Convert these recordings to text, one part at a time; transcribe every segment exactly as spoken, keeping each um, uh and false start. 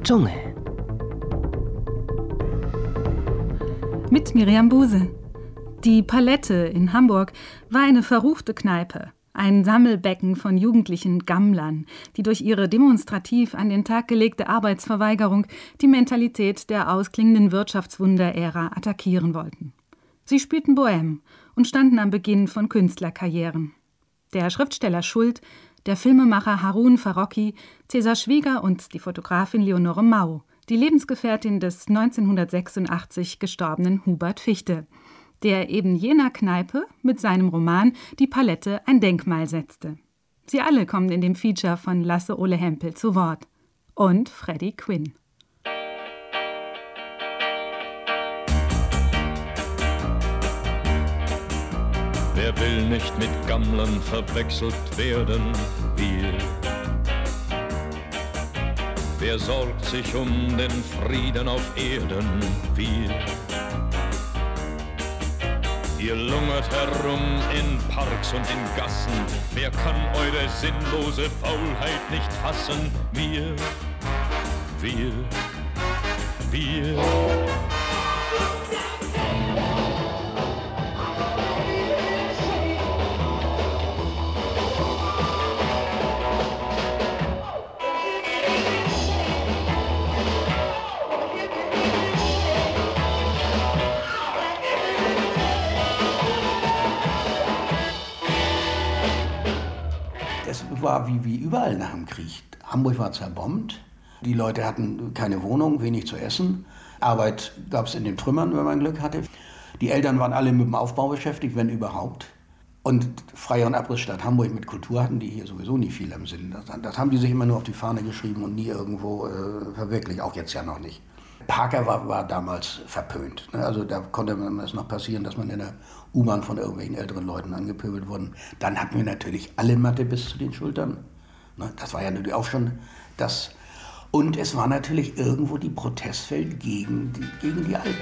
Dschungel. Mit Miriam Buse. Die Palette in Hamburg war eine verruchte Kneipe. Ein Sammelbecken von jugendlichen Gammlern, die durch ihre demonstrativ an den Tag gelegte Arbeitsverweigerung die Mentalität der ausklingenden Wirtschaftswunder-Ära attackieren wollten. Sie spielten Bohème und standen am Beginn von Künstlerkarrieren. Der Schriftsteller Schult, der Filmemacher Harun Farocki, Cäsar Schwieger und die Fotografin Leonore Mau, die Lebensgefährtin des neunzehnhundertsechsundachtzig gestorbenen Hubert Fichte, der eben jener Kneipe mit seinem Roman Die Palette ein Denkmal setzte. Sie alle kommen in dem Feature von Lasse Ole Hempel zu Wort. Und Freddie Quinn. Wer will nicht mit Gammlern verwechselt werden, wir. Wer sorgt sich um den Frieden auf Erden, wir. Ihr lungert herum in Parks und in Gassen, wer kann eure sinnlose Faulheit nicht fassen? Wir, wir, wir. War wie, wie überall nach dem Krieg. Hamburg war zerbombt, die Leute hatten keine Wohnung, wenig zu essen. Arbeit gab es in den Trümmern, wenn man Glück hatte. Die Eltern waren alle mit dem Aufbau beschäftigt, wenn überhaupt. Und Freie und Abrissstadt Hamburg mit Kultur hatten die hier sowieso nie viel im Sinn. Das, das haben die sich immer nur auf die Fahne geschrieben und nie irgendwo äh, verwirklicht, auch jetzt ja noch nicht. Parker war, war damals verpönt. Ne? Also da konnte es noch passieren, dass man in der U-Bahn von irgendwelchen älteren Leuten angepöbelt wurde. Dann hatten wir natürlich alle Matte bis zu den Schultern. Ne? Das war ja natürlich auch schon das. Und es war natürlich irgendwo die Protestfeld gegen die, gegen die Alten.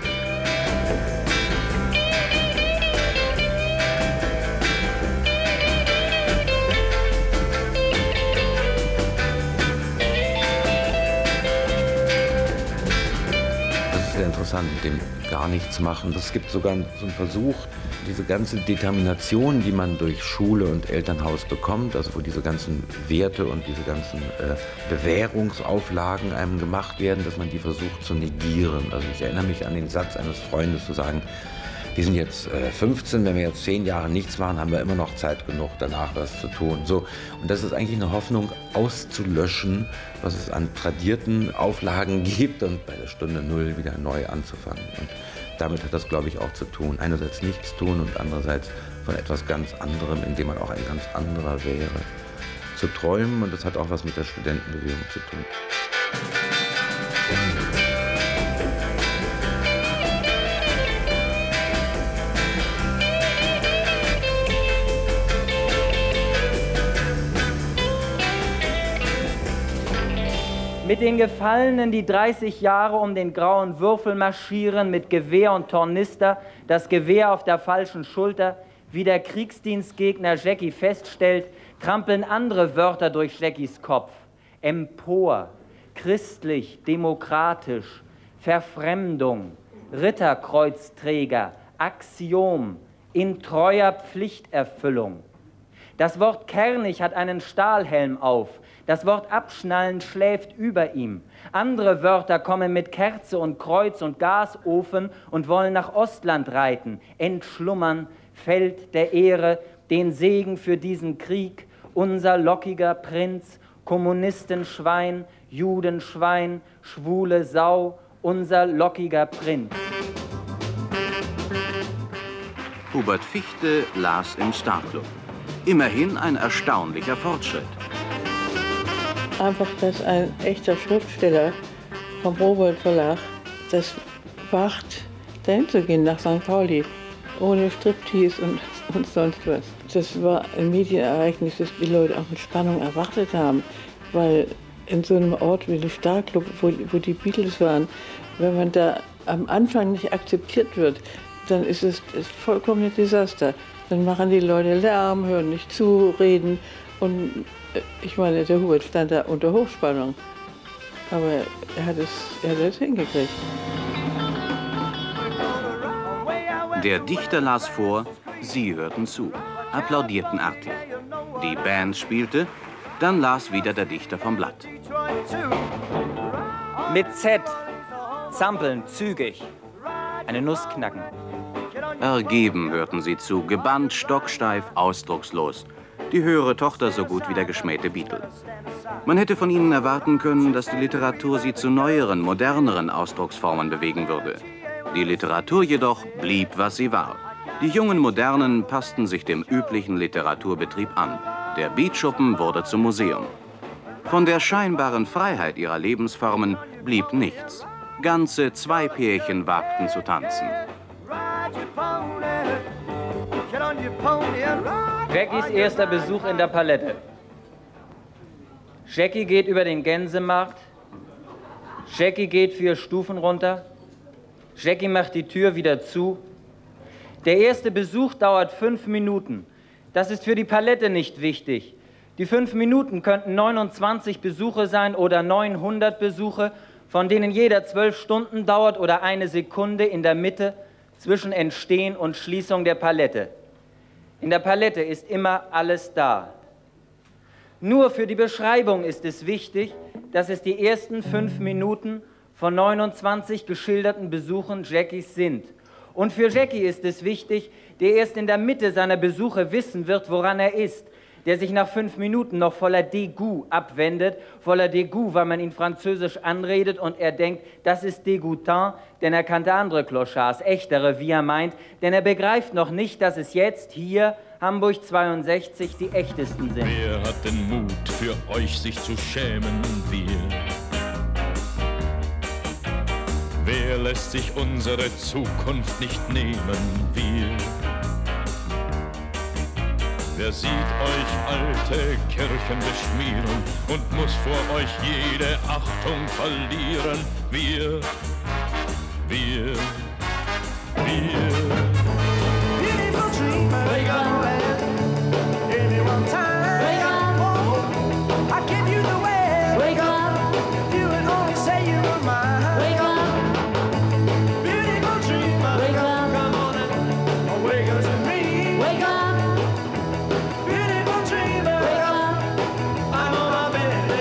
Interessant mit dem gar nichts machen. Es gibt sogar so einen Versuch, diese ganze Determination, die man durch Schule und Elternhaus bekommt, also wo diese ganzen Werte und diese ganzen äh, Bewährungsauflagen einem gemacht werden, dass man die versucht zu negieren. Also ich erinnere mich an den Satz eines Freundes zu sagen, wir sind jetzt äh, fünfzehn, wenn wir jetzt zehn Jahre nichts machen, haben wir immer noch Zeit genug, danach was zu tun. So, und das ist eigentlich eine Hoffnung, auszulöschen, was es an tradierten Auflagen gibt und bei der Stunde Null wieder neu anzufangen. Und damit hat das, glaube ich, auch zu tun. Einerseits nichts tun und andererseits von etwas ganz anderem, in dem man auch ein ganz anderer wäre, zu träumen. Und das hat auch was mit der Studentenbewegung zu tun. Mit den Gefallenen, die dreißig Jahre um den grauen Würfel marschieren, mit Gewehr und Tornister, das Gewehr auf der falschen Schulter, wie der Kriegsdienstgegner Jackie feststellt, trampeln andere Wörter durch Jackies Kopf. Empor, christlich, demokratisch, Verfremdung, Ritterkreuzträger, Axiom, in treuer Pflichterfüllung. Das Wort kernig hat einen Stahlhelm auf. Das Wort abschnallen schläft über ihm. Andere Wörter kommen mit Kerze und Kreuz und Gasofen und wollen nach Ostland reiten. Entschlummern, Feld der Ehre, den Segen für diesen Krieg, unser lockiger Prinz, Kommunistenschwein, Judenschwein, schwule Sau, unser lockiger Prinz. Hubert Fichte las im Starclub. Immerhin ein erstaunlicher Fortschritt. Einfach, dass ein echter Schriftsteller vom Robert Verlag das wagt, dahin zu gehen nach Sankt Pauli, ohne Striptease und, und sonst was. Das war ein Medienereignis, das die Leute auch mit Spannung erwartet haben, weil in so einem Ort wie dem Starclub, wo, wo die Beatles waren, wenn man da am Anfang nicht akzeptiert wird, dann ist es ist vollkommen ein Desaster. Dann machen die Leute Lärm, hören nicht zu, reden und ich meine, der Hubert stand da unter Hochspannung. Aber er hat es, er hat es hingekriegt. Der Dichter las vor, sie hörten zu, applaudierten artig. Die Band spielte, dann las wieder der Dichter vom Blatt. Mit Z. Zampeln, zügig. Eine Nuss knacken. Ergeben hörten sie zu, gebannt, stocksteif, ausdruckslos. Die höhere Tochter so gut wie der geschmähte Beatle. Man hätte von ihnen erwarten können, dass die Literatur sie zu neueren, moderneren Ausdrucksformen bewegen würde. Die Literatur jedoch blieb, was sie war. Die jungen Modernen passten sich dem üblichen Literaturbetrieb an. Der Beatschuppen wurde zum Museum. Von der scheinbaren Freiheit ihrer Lebensformen blieb nichts. Ganze zwei Pärchen wagten zu tanzen. Jackies erster Besuch in der Palette. Jackie geht über den Gänsemarkt. Jackie geht vier Stufen runter. Jackie macht die Tür wieder zu. Der erste Besuch dauert fünf Minuten. Das ist für die Palette nicht wichtig. Die fünf Minuten könnten neunundzwanzig Besuche sein oder neunhundert Besuche, von denen jeder zwölf Stunden dauert oder eine Sekunde in der Mitte zwischen Entstehen und Schließung der Palette. In der Palette ist immer alles da. Nur für die Beschreibung ist es wichtig, dass es die ersten fünf Minuten von neunundzwanzig geschilderten Besuchen Jackies sind. Und für Jackie ist es wichtig, der erst in der Mitte seiner Besuche wissen wird, woran er ist, der sich nach fünf Minuten noch voller Dégoût abwendet, voller Dégoût, weil man ihn französisch anredet und er denkt, das ist dégoûtant, denn er kannte andere Clochards, echtere, wie er meint, denn er begreift noch nicht, dass es jetzt hier, Hamburg zweiundsechzig, die echtesten sind. Wer hat den Mut, für euch sich zu schämen? Wir. Wer lässt sich unsere Zukunft nicht nehmen? Wir. Wer sieht euch alte Kirchen beschmieren und muss vor euch jede Achtung verlieren? Wir, wir, wir. Wake up, give me one time. Wake up, I give you the way. Wake up, you would only say you were mine. Wake up, beautiful dreamer. Wake up, come on and wake up to me. Wake up, beautiful dreamer. Wake up, I'm on my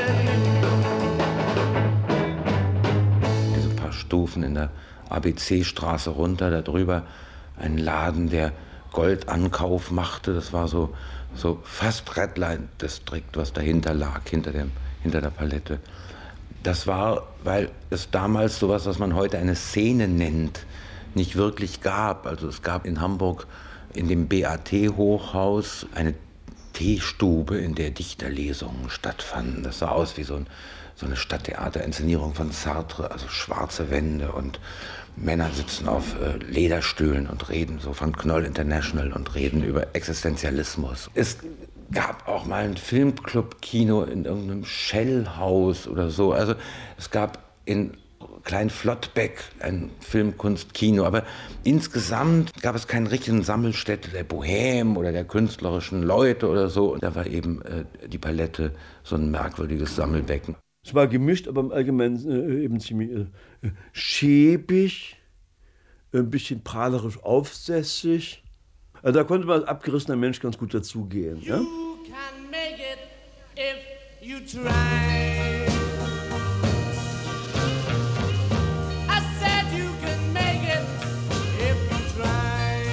bed. Diese paar Stufen in der A B C-Straße runter, da drüber ein Laden, der Goldankauf machte. Das war so, so fast Red Line District, was dahinter lag, hinter, dem, hinter der Palette. Das war, weil es damals sowas, was man heute eine Szene nennt, nicht wirklich gab. Also es gab in Hamburg in dem B A T-Hochhaus eine Teestube, in der Dichterlesungen stattfanden. Das sah aus wie so, ein, so eine Stadttheaterinszenierung von Sartre, also schwarze Wände und Männer sitzen auf äh, Lederstühlen und reden so von Knoll International und reden über Existenzialismus. Es gab auch mal ein Filmclub-Kino in irgendeinem Shell-Haus oder so. Also es gab in Klein-Flottbeck ein Filmkunstkino, aber insgesamt gab es keine richtigen Sammelstätte der Bohème oder der künstlerischen Leute oder so. Und da war eben äh, die Palette so ein merkwürdiges Sammelbecken. Es war gemischt, aber im Allgemeinen äh, eben ziemlich äh, schäbig, ein bisschen prahlerisch aufsässig. Also da konnte man als abgerissener Mensch ganz gut dazugehen. Ja? You can make it if you try. I said you can make it if you try.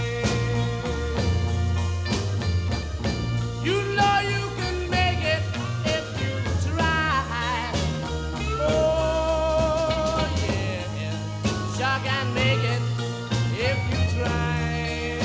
You know you can make it if you try. Oh yeah, sure can make it if you try.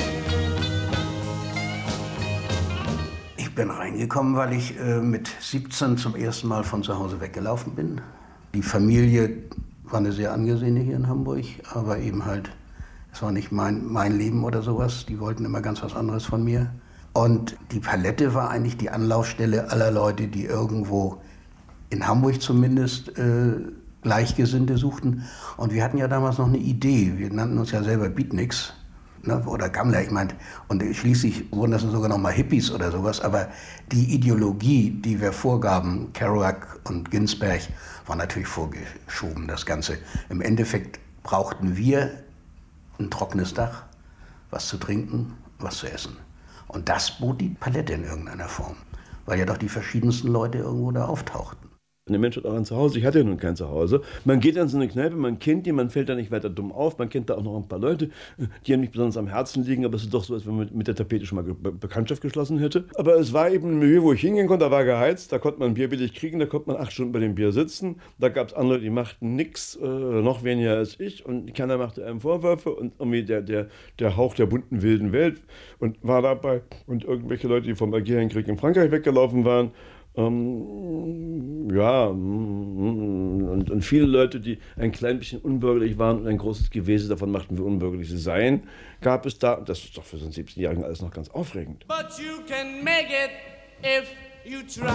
Ich bin reingekommen, weil ich äh, mit siebzehn zum ersten Mal von zu Hause weggelaufen bin. Die Familie war eine sehr angesehene hier in Hamburg, aber eben halt, es war nicht mein, mein Leben oder sowas. Die wollten immer ganz was anderes von mir. Und die Palette war eigentlich die Anlaufstelle aller Leute, die irgendwo in Hamburg zumindest äh, Gleichgesinnte suchten. Und wir hatten ja damals noch eine Idee. Wir nannten uns ja selber Beatniks. ne, oder Gammler, ich meine, und schließlich wurden das sogar noch mal Hippies oder sowas, aber die Ideologie, die wir vorgaben, Kerouac und Ginsberg, war natürlich vorgeschoben, das Ganze. Im Endeffekt brauchten wir ein trockenes Dach, was zu trinken, was zu essen. Und das bot die Palette in irgendeiner Form, weil ja doch die verschiedensten Leute irgendwo da auftauchten. Der Mensch hat auch ein Zuhause. Ich hatte ja nun kein Zuhause. Man geht an so eine Kneipe, man kennt die, man fällt da nicht weiter dumm auf. Man kennt da auch noch ein paar Leute, die einem nicht besonders am Herzen liegen. Aber es ist doch so, als wenn man mit der Tapete schon mal Be Bekanntschaft geschlossen hätte. Aber es war eben ein Milieu, wo ich hingehen konnte. Da war geheizt, da konnte man Bier billig kriegen, da konnte man acht Stunden bei dem Bier sitzen. Da gab es andere, die machten nichts, äh, noch weniger als ich. Und keiner machte einem Vorwürfe. Und irgendwie der, der, der Hauch der bunten, wilden Welt und war dabei. Und irgendwelche Leute, die vom Algerienkrieg in Frankreich weggelaufen waren. Ähm, ja, und, und viele Leute, die ein klein bisschen unbürgerlich waren und ein großes Gewese davon machten, wie unbürgerlich sie seien, gab es da. Und das ist doch für so einen siebzehnjährigen alles noch ganz aufregend. But you can make it if you try.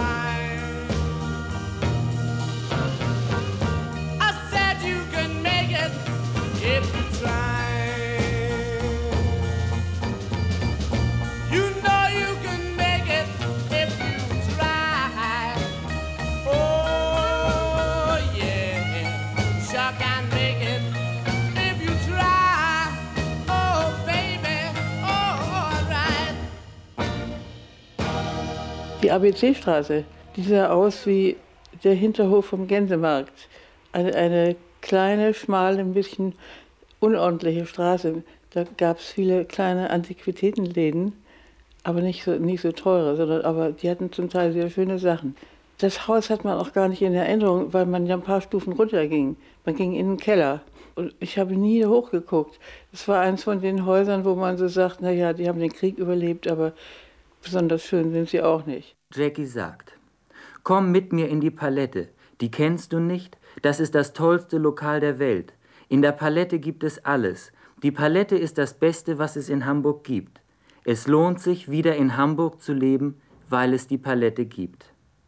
I said you can make it if you try. You know you can make it if you try. Oh yeah, sure can make it if you try. Oh baby, oh alright. Die A B C-Straße, die sah aus wie der Hinterhof vom Gänsemarkt. Eine, eine kleine, schmale, ein bisschen unordentliche Straße. Da gab es viele kleine Antiquitätenläden, aber nicht so, nicht so teure, sondern aber die hatten zum Teil sehr schöne Sachen. Das Haus hat man auch gar nicht in Erinnerung, weil man ja ein paar Stufen runterging. Man ging in den Keller und ich habe nie hochgeguckt. Es war eins von den Häusern, wo man so sagt, naja, die haben den Krieg überlebt, aber besonders schön sind sie auch nicht. Jackie sagt, komm mit mir in die Palette. Die kennst du nicht? Das ist das tollste Lokal der Welt. In der Palette gibt es alles. Die Palette ist das Beste, was es in Hamburg gibt. Es lohnt sich, wieder in Hamburg zu leben, weil es die Palette gibt.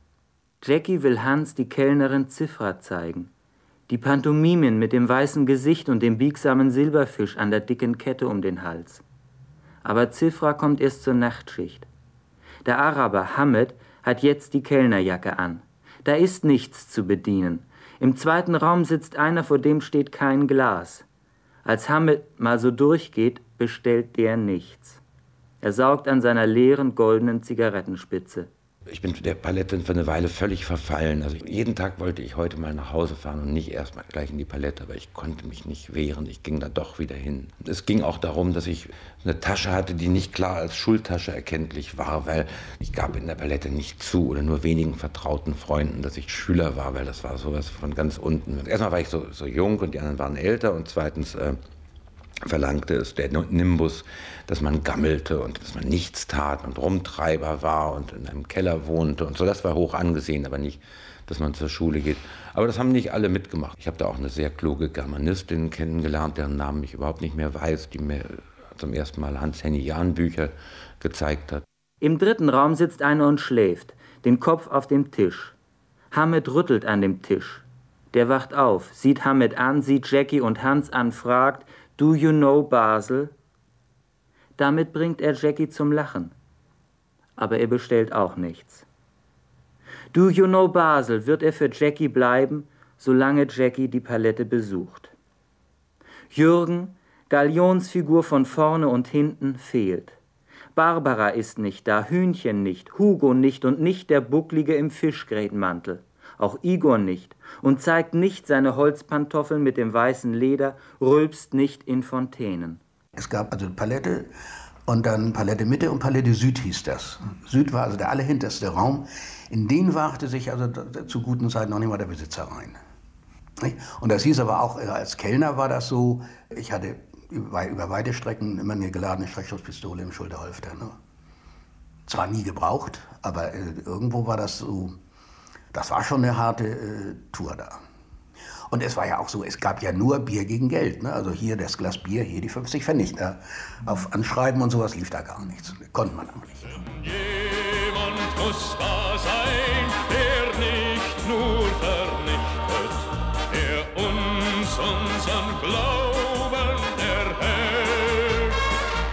Jackie will Hans die Kellnerin Zifra zeigen. Die Pantomimen mit dem weißen Gesicht und dem biegsamen Silberfisch an der dicken Kette um den Hals. Aber Zifra kommt erst zur Nachtschicht. Der Araber Hamed hat jetzt die Kellnerjacke an. Da ist nichts zu bedienen. Im zweiten Raum sitzt einer, vor dem steht kein Glas. Als Hamed mal so durchgeht, bestellt der nichts. Er saugt an seiner leeren goldenen Zigarettenspitze. Ich bin der Palette für eine Weile völlig verfallen. Also jeden Tag wollte ich heute mal nach Hause fahren und nicht erst mal gleich in die Palette, aber ich konnte mich nicht wehren. Ich ging da doch wieder hin. Es ging auch darum, dass ich eine Tasche hatte, die nicht klar als Schultasche erkenntlich war, weil ich gab in der Palette nicht zu oder nur wenigen vertrauten Freunden, dass ich Schüler war, weil das war sowas von ganz unten. Erstmal war ich so, so jung und die anderen waren älter und zweitens äh, verlangte es der Nimbus, dass man gammelte und dass man nichts tat und Rumtreiber war und in einem Keller wohnte und so. Das war hoch angesehen, aber nicht, dass man zur Schule geht. Aber das haben nicht alle mitgemacht. Ich habe da auch eine sehr kluge Germanistin kennengelernt, deren Namen ich überhaupt nicht mehr weiß, die mir zum ersten Mal Hans-Henny Jahn Bücher gezeigt hat. Im dritten Raum sitzt einer und schläft, den Kopf auf dem Tisch. Hamed rüttelt an dem Tisch. Der wacht auf, sieht Hamed an, sieht Jackie und Hans an, fragt, Do you know Basel? Damit bringt er Jackie zum Lachen. Aber er bestellt auch nichts. Do you know Basel wird er für Jackie bleiben, solange Jackie die Palette besucht. Jürgen, Galionsfigur von vorne und hinten, fehlt. Barbara ist nicht da, Hühnchen nicht, Hugo nicht und nicht der Bucklige im Fischgrätenmantel. Auch Igor nicht und zeigt nicht seine Holzpantoffeln mit dem weißen Leder, rülpst nicht in Fontänen. Es gab also Palette und dann Palette Mitte und Palette Süd hieß das. Süd war also der allerhinterste Raum. In den wagte sich also zu guten Zeiten noch nicht mal der Besitzer rein. Und das hieß aber auch, als Kellner war das so, ich hatte über, über weite Strecken immer eine geladene Schreckschusspistole im Schulterholster. Ne? Zwar nie gebraucht, aber äh, irgendwo war das so. Das war schon eine harte äh, Tour da. Und es war ja auch so, es gab ja nur Bier gegen Geld. Ne? Also hier das Glas Bier, hier die fünfzig Pfennig. Ne? Auf Anschreiben und sowas lief da gar nichts. Konnte man auch nicht. Jemand muss da sein, der nicht nur vernichtet, der uns unseren Glauben erhält.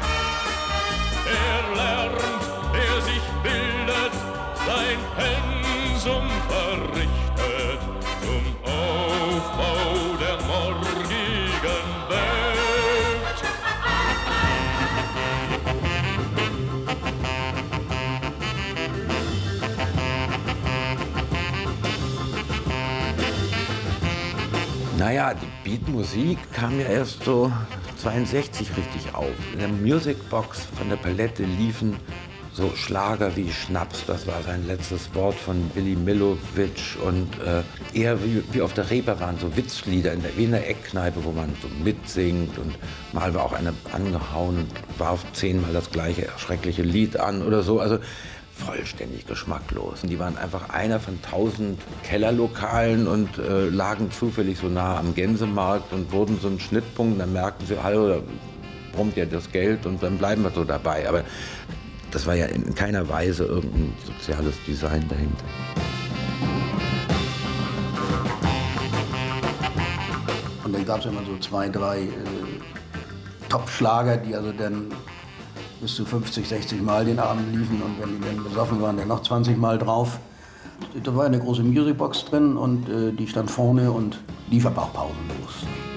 Naja, die Beatmusik kam ja erst so zweiundsechzig richtig auf. In der Musicbox von der Palette liefen so Schlager wie Schnaps, das war sein letztes Wort von Billy Milovic und äh, eher wie, wie auf der Reeperbahn, so Witzlieder in der, wie in der Eckkneipe, wo man so mitsingt und mal war auch einer angehauen und warf zehnmal das gleiche schreckliche Lied an oder so, also vollständig geschmacklos. Und die waren einfach einer von tausend Kellerlokalen und äh, lagen zufällig so nah am Gänsemarkt und wurden so ein Schnittpunkt, dann merkten sie, hallo, da brummt ja das Geld und dann bleiben wir so dabei, aber das war ja in keiner Weise irgendein soziales Design dahinter. Und dann gab es immer so zwei, drei äh, Top-Schlager, die also dann bis zu fünfzig, sechzig Mal den Abend liefen. Und wenn die dann besoffen waren, dann noch zwanzig Mal drauf. Da war eine große Musicbox drin und äh, die stand vorne und lief aber auch pausenlos.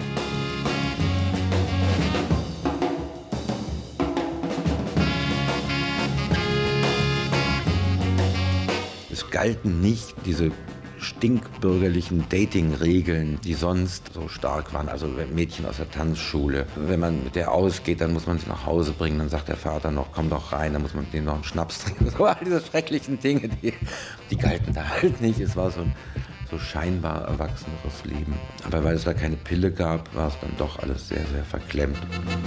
Es galten nicht diese stinkbürgerlichen Dating-Regeln, die sonst so stark waren. Also Mädchen aus der Tanzschule. Wenn man mit der ausgeht, dann muss man sie nach Hause bringen. Dann sagt der Vater noch, komm doch rein, dann muss man mit denen noch einen Schnaps trinken. So all diese schrecklichen Dinge, die, die galten da halt nicht. Es war so ein so scheinbar erwachseneres Leben. Aber weil es da keine Pille gab, war es dann doch alles sehr, sehr verklemmt.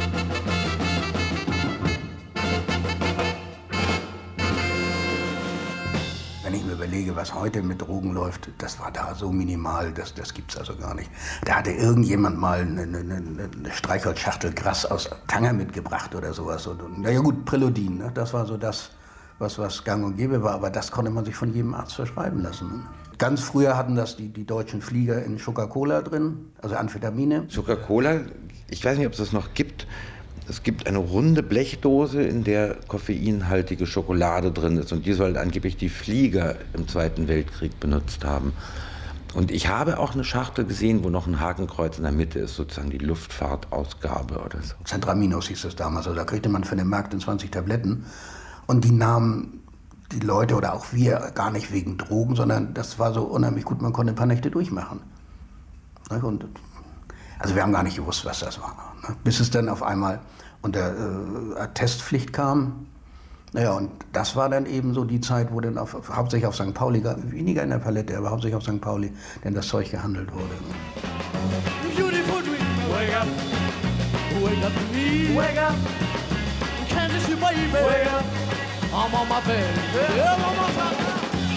Wenn ich mir überlege, was heute mit Drogen läuft, das war da so minimal, das, das gibt's also gar nicht. Da hatte irgendjemand mal eine, eine, eine Streichholzschachtel Gras aus Tanger mitgebracht oder sowas. Und, naja gut, Preludin, ne? Das war so das, was, was gang und gäbe war, aber das konnte man sich von jedem Arzt verschreiben lassen. Ne? Ganz früher hatten das die, die deutschen Flieger in Coca-Cola drin, also Amphetamine. Coca-Cola, ich weiß nicht, ob es das noch gibt. Es gibt eine runde Blechdose, in der koffeinhaltige Schokolade drin ist. Und die soll angeblich die Flieger im Zweiten Weltkrieg benutzt haben. Und ich habe auch eine Schachtel gesehen, wo noch ein Hakenkreuz in der Mitte ist, sozusagen die Luftfahrtausgabe oder so. Centraminos hieß das damals. Also da kriegte man für den Markt in zwanzig Tabletten. Und die nahmen die Leute oder auch wir gar nicht wegen Drogen, sondern das war so unheimlich gut, man konnte ein paar Nächte durchmachen. Und also wir haben gar nicht gewusst, was das war. Bis es dann auf einmal unter äh, Attestpflicht kam. Naja, und das war dann eben so die Zeit, wo dann auf, hauptsächlich auf Sankt Pauli, weniger in der Palette, aber hauptsächlich auf Sankt Pauli, denn das Zeug gehandelt wurde. Beautiful dream, wake up, wake up to me, wake up, can't you see baby, wake up, I'm on my bed, yeah, I'm on my bed.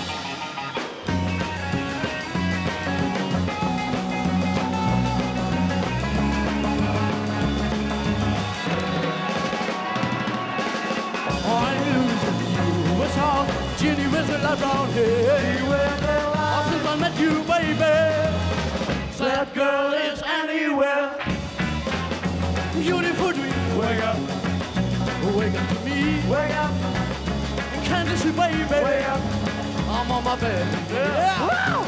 Jenny whistle around here. Oh, since I met you, baby, that girl is anywhere. Beautiful dream, wake up, wake up to me, wake up. Can't you see, baby, wake up, I'm on my bed. Yeah.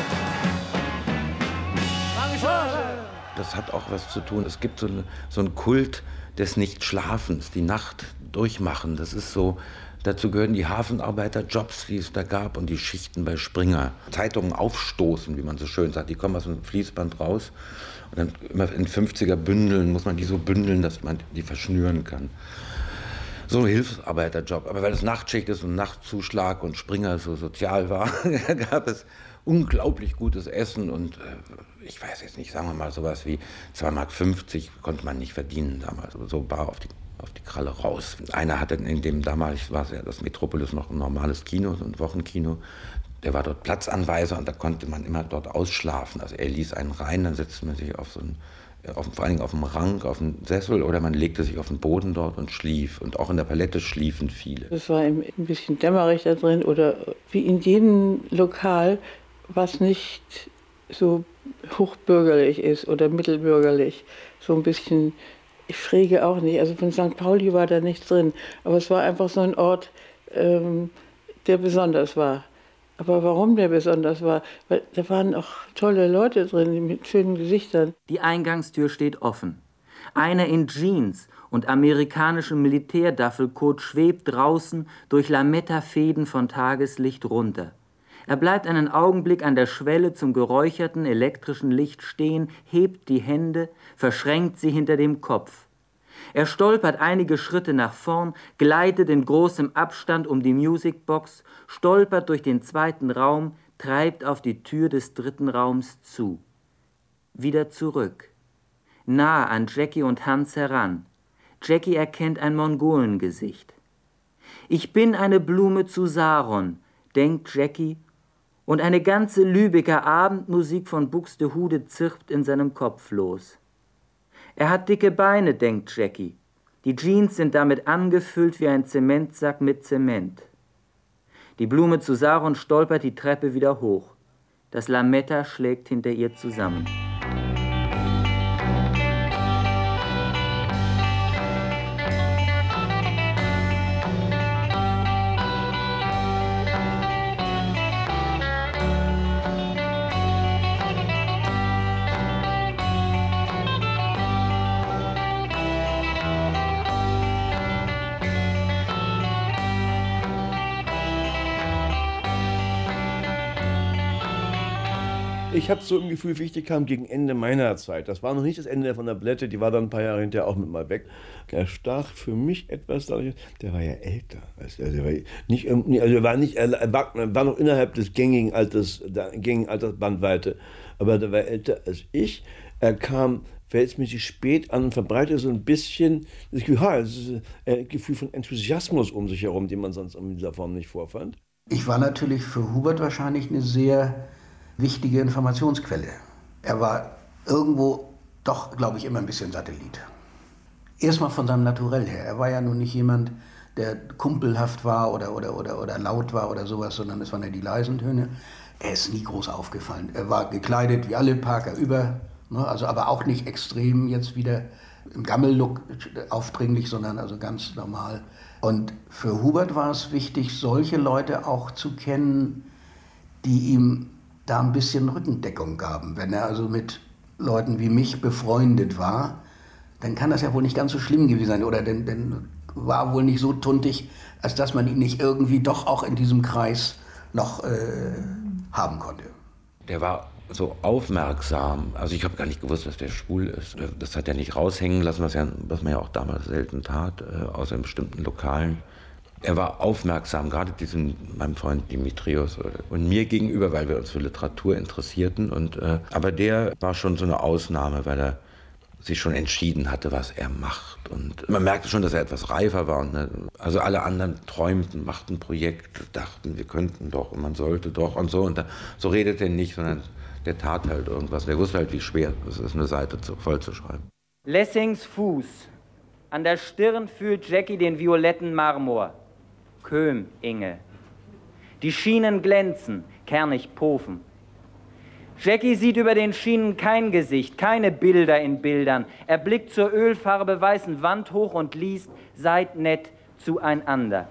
Das hat auch was zu tun. Es gibt so, eine, so einen Kult des Nichtschlafens, die Nacht durchmachen. Das ist so. Dazu gehören die Hafenarbeiterjobs, die es da gab, und die Schichten bei Springer. Zeitungen aufstoßen, wie man so schön sagt. Die kommen aus dem Fließband raus. Und dann immer in fünfziger Bündeln muss man die so bündeln, dass man die verschnüren kann. So ein Hilfsarbeiterjob. Aber weil es Nachtschicht ist und Nachtzuschlag und Springer so sozial war, gab es unglaublich gutes Essen. Und äh, ich weiß jetzt nicht, sagen wir mal sowas wie zwei Mark fünfzig konnte man nicht verdienen damals. So bar auf die auf die Kralle raus. Einer hatte in dem, damals war es ja das Metropolis noch ein normales Kino, so ein Wochenkino, der war dort Platzanweiser und da konnte man immer dort ausschlafen. Also er ließ einen rein, dann setzte man sich auf so einen, auf, vor allen Dingen auf dem Rang, auf einen Sessel oder man legte sich auf den Boden dort und schlief. Und auch in der Palette schliefen viele. Es war ein bisschen dämmerig da drin oder wie in jedem Lokal, was nicht so hochbürgerlich ist oder mittelbürgerlich, so ein bisschen schräge auch nicht. Also von Sankt Pauli war da nichts drin. Aber es war einfach so ein Ort, ähm, der besonders war. Aber warum der besonders war? Weil da waren auch tolle Leute drin mit schönen Gesichtern. Die Eingangstür steht offen. Einer in Jeans und amerikanischem Militärduffelcoat schwebt draußen durch Lametta-Fäden von Tageslicht runter. Er bleibt einen Augenblick an der Schwelle zum geräucherten elektrischen Licht stehen, hebt die Hände, verschränkt sie hinter dem Kopf. Er stolpert einige Schritte nach vorn, gleitet in großem Abstand um die Musicbox, stolpert durch den zweiten Raum, treibt auf die Tür des dritten Raums zu. Wieder zurück. Nah an Jackie und Hans heran. Jackie erkennt ein Mongolengesicht. Ich bin eine Blume zu Saron, denkt Jackie, und eine ganze Lübecker Abendmusik von Buxtehude zirpt in seinem Kopf los. Er hat dicke Beine, denkt Jackie. Die Jeans sind damit angefüllt wie ein Zementsack mit Zement. Die Blume zu Saron stolpert die Treppe wieder hoch. Das Lametta schlägt hinter ihr zusammen. Ich habe so im Gefühl, wichtig kam gegen Ende meiner Zeit. Das war noch nicht das Ende von der Blätte, die war dann ein paar Jahre hinterher auch mit mal weg. Er stach für mich etwas dadurch, der war ja älter. Also er war nicht, also er war nicht, er war, er war noch innerhalb des gängigen Alters, der gängigen Altersbandweite, aber der war älter als ich. Er kam verhältnismäßig spät an und verbreitete so ein bisschen das Gefühl, ha, das ist ein Gefühl von Enthusiasmus um sich herum, den man sonst in dieser Form nicht vorfand. Ich war natürlich für Hubert wahrscheinlich eine sehr wichtige Informationsquelle. Er war irgendwo doch, glaube ich, immer ein bisschen Satellit. Erstmal von seinem Naturell her. Er war ja nun nicht jemand, der kumpelhaft war oder, oder, oder, oder laut war oder sowas, sondern es waren ja die leisen Töne. Er ist nie groß aufgefallen. Er war gekleidet wie alle Parker über, ne, also aber auch nicht extrem jetzt wieder im Gammel-Look aufdringlich, sondern also ganz normal. Und für Hubert war es wichtig, solche Leute auch zu kennen, die ihm da ein bisschen Rückendeckung gaben. Wenn er also mit Leuten wie mich befreundet war, dann kann das ja wohl nicht ganz so schlimm gewesen sein. Oder denn, denn war wohl nicht so tuntig, als dass man ihn nicht irgendwie doch auch in diesem Kreis noch äh, haben konnte. Der war so aufmerksam. Also ich habe gar nicht gewusst, dass der schwul ist. Das hat er nicht raushängen lassen, was, ja, was man ja auch damals selten tat, äh, außer in bestimmten Lokalen. Er war aufmerksam, gerade diesem, meinem Freund Dimitrios und mir gegenüber, weil wir uns für Literatur interessierten. Und, äh, aber der war schon so eine Ausnahme, weil er sich schon entschieden hatte, was er macht. Und man merkte schon, dass er etwas reifer war. Und, ne, also alle anderen träumten, machten Projekte, dachten, wir könnten doch und man sollte doch und so. Und da, so redete er nicht, sondern der tat halt irgendwas. Der wusste halt, wie schwer es ist, eine Seite zu, voll zu schreiben. Lessings Fuß. An der Stirn fühlt Jackie den violetten Marmor. Köhm, Inge. Die Schienen glänzen, kernig Pofen. Jackie sieht über den Schienen kein Gesicht, keine Bilder in Bildern. Er blickt zur Ölfarbe weißen Wand hoch und liest, seid nett zueinander.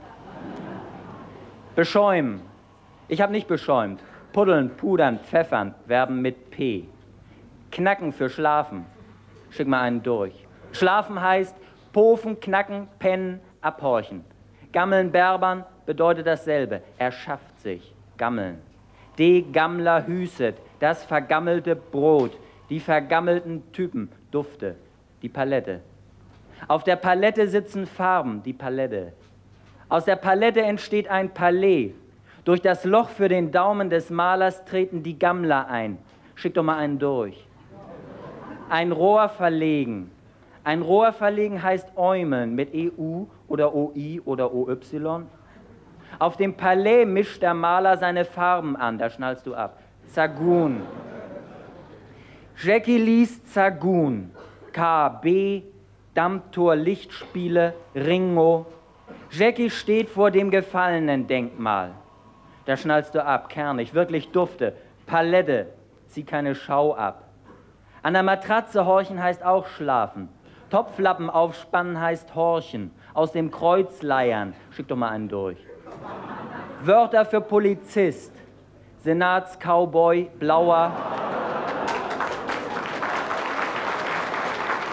Beschäumen. Ich habe nicht beschäumt. Puddeln, pudern, pfeffern, Verben mit P. Knacken für schlafen. Schick mal einen durch. Schlafen heißt Pofen, knacken, pennen, abhorchen. Gammeln, berbern bedeutet dasselbe. Er schafft sich. Gammeln. De Gammler hüßet. Das vergammelte Brot. Die vergammelten Typen. Dufte. Die Palette. Auf der Palette sitzen Farben. Die Palette. Aus der Palette entsteht ein Palais. Durch das Loch für den Daumen des Malers treten die Gammler ein. Schick doch mal einen durch. Ein Rohr verlegen. Ein Rohr verlegen heißt äumeln mit E U oder O I oder O Y. Auf dem Palais mischt der Maler seine Farben an, da schnallst du ab. Zagun. Jackie liest Zagun. K B, Dammtor Lichtspiele, Ringo. Jackie steht vor dem Gefallenen-Denkmal. Da schnallst du ab, kernig, wirklich dufte. Palette, zieh keine Schau ab. An der Matratze horchen heißt auch schlafen. Topflappen aufspannen heißt horchen. Aus dem Kreuz leiern. Schick doch mal einen durch. Wörter für Polizist. Senats-Cowboy, Blauer.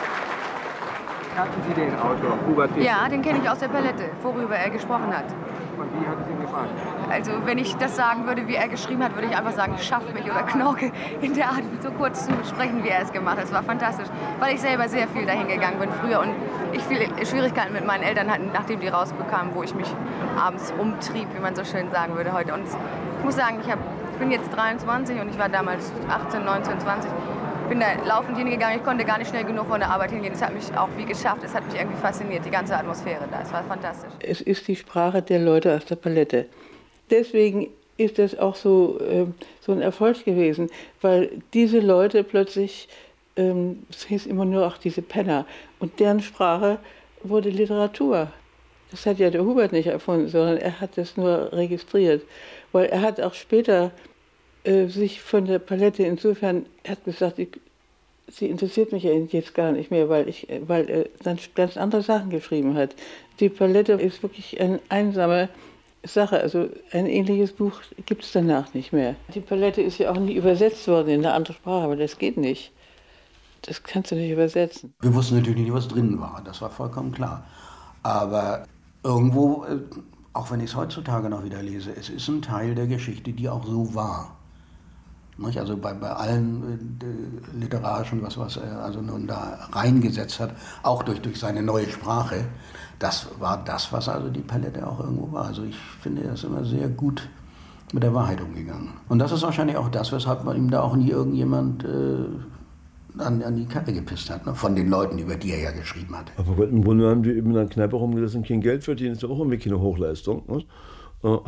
Kannten Sie den Autor, Hubert Fichte? Ja, den kenne ich aus der Palette, worüber er gesprochen hat. Und wie hat es ihm gefallen? Also wenn ich das sagen würde, wie er geschrieben hat, würde ich einfach sagen, schaff mich oder Knorke, in der Art so kurz zu sprechen, wie er es gemacht hat. Es war fantastisch, weil ich selber sehr viel dahin gegangen bin früher und ich viele Schwierigkeiten mit meinen Eltern hatten, nachdem die rausbekamen, wo ich mich abends umtrieb, wie man so schön sagen würde heute. Und ich muss sagen, ich, hab, ich bin jetzt dreiundzwanzig und ich war damals achtzehn, neunzehn, zwanzig. Ich bin da laufend hingegangen, ich konnte gar nicht schnell genug von der Arbeit hingehen. Es hat mich auch wie geschafft, es hat mich irgendwie fasziniert, die ganze Atmosphäre da. Es war fantastisch. Es ist die Sprache der Leute aus der Palette. Deswegen ist das auch so, äh, so ein Erfolg gewesen, weil diese Leute plötzlich, ähm, es hieß immer nur auch diese Penner, und deren Sprache wurde Literatur. Das hat ja der Hubert nicht erfunden, sondern er hat das nur registriert. Weil er hat auch später äh, sich von der Palette insofern, er hat gesagt, ich, sie interessiert mich ja jetzt gar nicht mehr, weil, ich, weil er dann ganz andere Sachen geschrieben hat. Die Palette ist wirklich eine einsame Sache, also ein ähnliches Buch gibt es danach nicht mehr. Die Palette ist ja auch nie übersetzt worden in eine andere Sprache, aber das geht nicht. Das kannst du nicht übersetzen. Wir wussten natürlich nicht, was drin war, das war vollkommen klar. Aber irgendwo, auch wenn ich es heutzutage noch wieder lese, es ist ein Teil der Geschichte, die auch so war. Also bei, bei allen äh, literarischen, was, was er also nun da reingesetzt hat, auch durch, durch seine neue Sprache, das war das, was also die Palette auch irgendwo war. Also ich finde, er ist immer sehr gut mit der Wahrheit umgegangen. Und das ist wahrscheinlich auch das, weshalb man ihm da auch nie irgendjemand äh, an, an die Karre gepisst hat, ne? Von den Leuten, über die er ja geschrieben hat. Aber Gott, im Grunde haben die eben in der Kneipe rumgelassen und kein Geld verdienen, das ist ja auch irgendwie keine Hochleistung. Ne?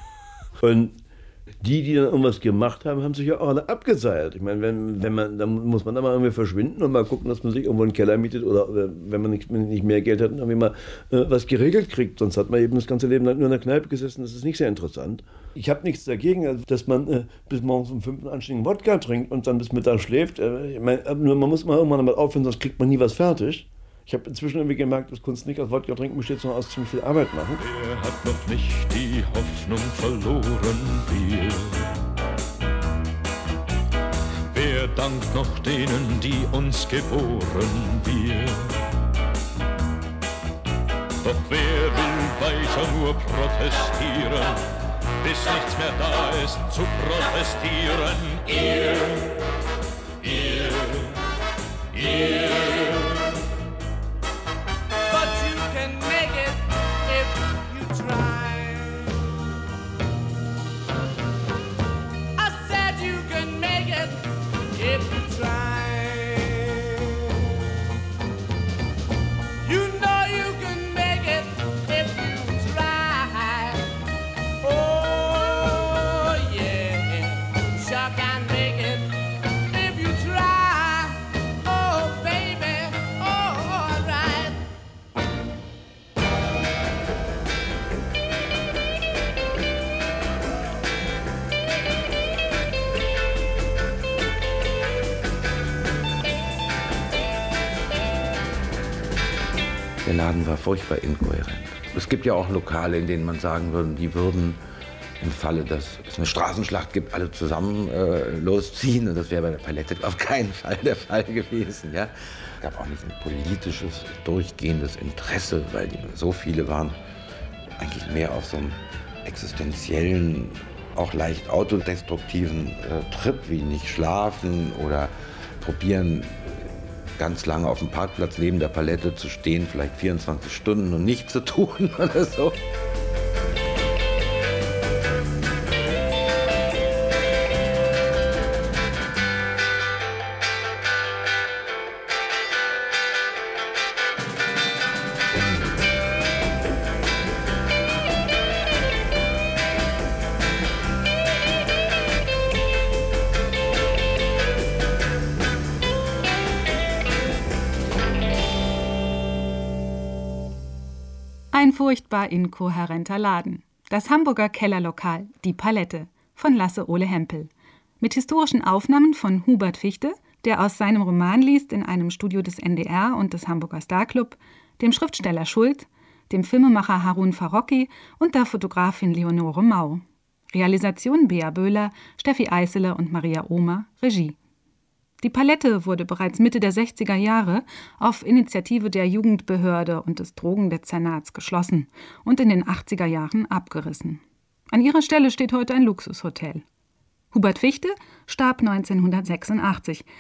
Und die, die dann irgendwas gemacht haben, haben sich ja auch alle abgeseilt. Ich meine, wenn, wenn man, dann muss man da mal irgendwie verschwinden und mal gucken, dass man sich irgendwo einen Keller mietet oder wenn man nicht, nicht mehr Geld hat, irgendwie mal äh, was geregelt kriegt. Sonst hat man eben das ganze Leben lang nur in der Kneipe gesessen. Das ist nicht sehr interessant. Ich habe nichts dagegen, also, dass man äh, bis morgens um fünf einen anständigen Wodka trinkt und dann bis Mittag schläft. Äh, ich meine, nur man muss mal irgendwann mal aufhören, sonst kriegt man nie was fertig. Ich habe inzwischen irgendwie gemerkt, dass Kunst nicht aus Wodka trinken besteht, sondern aus ziemlich viel Arbeit machen. Er hat noch nicht die Hoffnung verloren, wir. Wer dankt noch denen, die uns geboren, wir? Doch wer will weiter nur protestieren, bis nichts mehr da ist zu protestieren? Ihr, ihr, ihr. Der Laden war furchtbar inkohärent. Es gibt ja auch Lokale, in denen man sagen würde, die würden im Falle, dass es eine Straßenschlacht gibt, alle zusammen äh, losziehen. Und das wäre bei der Palette auf keinen Fall der Fall gewesen. Ja? Es gab auch nicht ein politisches, durchgehendes Interesse, weil die, so viele waren eigentlich mehr auf so einem existenziellen, auch leicht autodestruktiven äh, Trip, wie nicht schlafen oder probieren, ganz lange auf dem Parkplatz neben der Palette zu stehen, vielleicht vierundzwanzig Stunden und nichts zu tun oder so. Ein furchtbar inkohärenter Laden. Das Hamburger Kellerlokal Die Palette von Lasse Ole Hempel. Mit historischen Aufnahmen von Hubert Fichte, der aus seinem Roman liest in einem Studio des N D R und des Hamburger Starclub, dem Schriftsteller Schult, dem Filmemacher Harun Farocki und der Fotografin Leonore Mau. Realisation Bea Böhler, Steffi Eisele und Maria Ohmer, Regie. Die Palette wurde bereits Mitte der sechziger Jahre auf Initiative der Jugendbehörde und des Drogendezernats geschlossen und in den achtziger Jahren abgerissen. An ihrer Stelle steht heute ein Luxushotel. Hubert Fichte starb neunzehnhundertsechsundachtzig.